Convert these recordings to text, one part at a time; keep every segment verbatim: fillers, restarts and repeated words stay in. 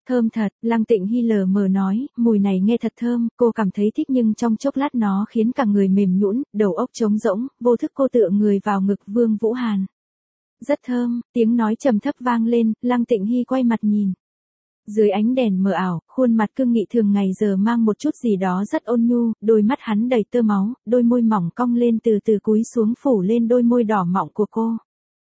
Thơm thật, Lăng Tịnh Hy lờ mờ nói, mùi này nghe thật thơm, cô cảm thấy thích nhưng trong chốc lát nó khiến cả người mềm nhũn, đầu óc trống rỗng, vô thức cô tựa người vào ngực Vương Vũ Hàn. Rất thơm, tiếng nói trầm thấp vang lên, Lăng Tịnh Hy quay mặt nhìn. Dưới ánh đèn mờ ảo, khuôn mặt cương nghị thường ngày giờ mang một chút gì đó rất ôn nhu, đôi mắt hắn đầy tơ máu, đôi môi mỏng cong lên từ từ cúi xuống phủ lên đôi môi đỏ mọng của cô.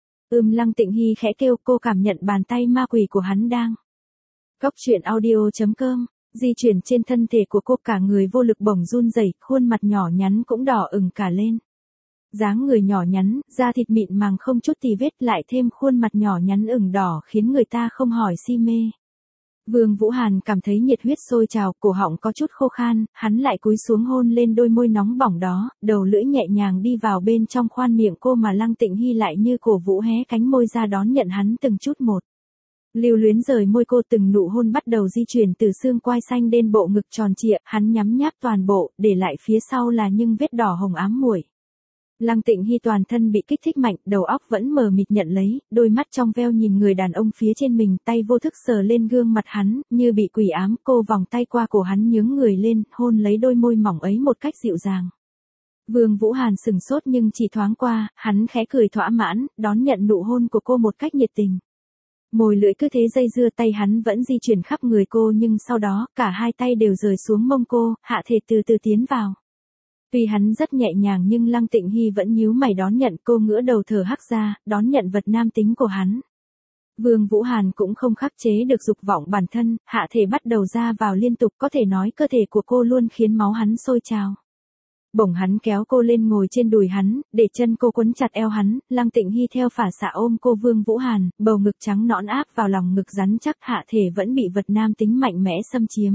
Ưm Lăng Tịnh Hy khẽ kêu, cô cảm nhận bàn tay ma quỷ của hắn đang. Cốc truyện audio chấm com, di chuyển trên thân thể của cô, cả người vô lực bỗng run rẩy, khuôn mặt nhỏ nhắn cũng đỏ ửng cả lên. Dáng người nhỏ nhắn, da thịt mịn màng không chút tì vết, lại thêm khuôn mặt nhỏ nhắn ửng đỏ khiến người ta không hỏi si mê. Vương Vũ Hàn cảm thấy nhiệt huyết sôi trào, cổ họng có chút khô khan, hắn lại cúi xuống hôn lên đôi môi nóng bỏng đó, đầu lưỡi nhẹ nhàng đi vào bên trong khoan miệng cô mà Lăng Tịnh Hy lại như cổ vũ hé cánh môi ra đón nhận hắn từng chút một. Lưu luyến rời môi cô, từng nụ hôn bắt đầu di chuyển từ xương quai xanh đến bộ ngực tròn trịa, hắn nhắm nháp toàn bộ, để lại phía sau là những vết đỏ hồng ám muội. Lăng Tịnh Hy toàn thân bị kích thích mạnh, đầu óc vẫn mờ mịt nhận lấy, đôi mắt trong veo nhìn người đàn ông phía trên mình, tay vô thức sờ lên gương mặt hắn, như bị quỷ ám, cô vòng tay qua cổ hắn nhướng người lên, hôn lấy đôi môi mỏng ấy một cách dịu dàng. Vương Vũ Hàn sừng sốt nhưng chỉ thoáng qua, hắn khẽ cười thỏa mãn, đón nhận nụ hôn của cô một cách nhiệt tình. Môi lưỡi cứ thế dây dưa, tay hắn vẫn di chuyển khắp người cô nhưng sau đó, cả hai tay đều rời xuống mông cô, hạ thể từ từ tiến vào. Tuy hắn rất nhẹ nhàng nhưng Lăng Tịnh Hy vẫn nhíu mày đón nhận, cô ngửa đầu thở hắt ra, đón nhận vật nam tính của hắn. Vương Vũ Hàn cũng không khắc chế được dục vọng bản thân, hạ thể bắt đầu ra vào liên tục, có thể nói cơ thể của cô luôn khiến máu hắn sôi trào. Bỗng hắn kéo cô lên ngồi trên đùi hắn, để chân cô quấn chặt eo hắn, Lăng Tịnh Hy theo phản xạ ôm cô. Vương Vũ Hàn, bầu ngực trắng nõn áp vào lòng ngực rắn chắc, hạ thể vẫn bị vật nam tính mạnh mẽ xâm chiếm.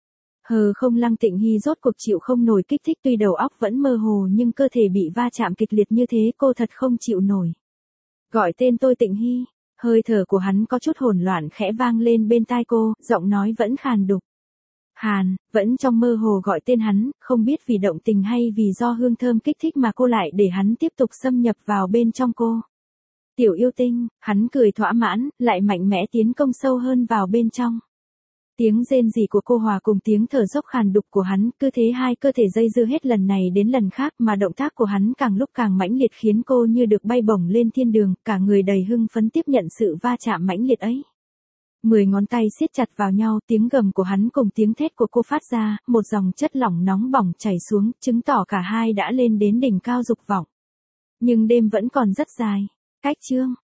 Hờ không, Lăng Tịnh Hy rốt cuộc chịu không nổi kích thích, tuy đầu óc vẫn mơ hồ nhưng cơ thể bị va chạm kịch liệt như thế cô thật không chịu nổi. Gọi tên tôi Tịnh Hy, hơi thở của hắn có chút hỗn loạn khẽ vang lên bên tai cô, giọng nói vẫn khàn đục. Hàn, vẫn trong mơ hồ gọi tên hắn, không biết vì động tình hay vì do hương thơm kích thích mà cô lại để hắn tiếp tục xâm nhập vào bên trong cô. Tiểu yêu tinh, hắn cười thỏa mãn, lại mạnh mẽ tiến công sâu hơn vào bên trong. Tiếng rên rỉ của cô hòa cùng tiếng thở dốc khàn đục của hắn, cứ thế hai cơ thể dây dưa hết lần này đến lần khác mà động tác của hắn càng lúc càng mãnh liệt khiến cô như được bay bổng lên thiên đường, cả người đầy hưng phấn tiếp nhận sự va chạm mãnh liệt ấy. Mười ngón tay siết chặt vào nhau, tiếng gầm của hắn cùng tiếng thét của cô phát ra, một dòng chất lỏng nóng bỏng chảy xuống, chứng tỏ cả hai đã lên đến đỉnh cao dục vọng. Nhưng đêm vẫn còn rất dài. Cách chương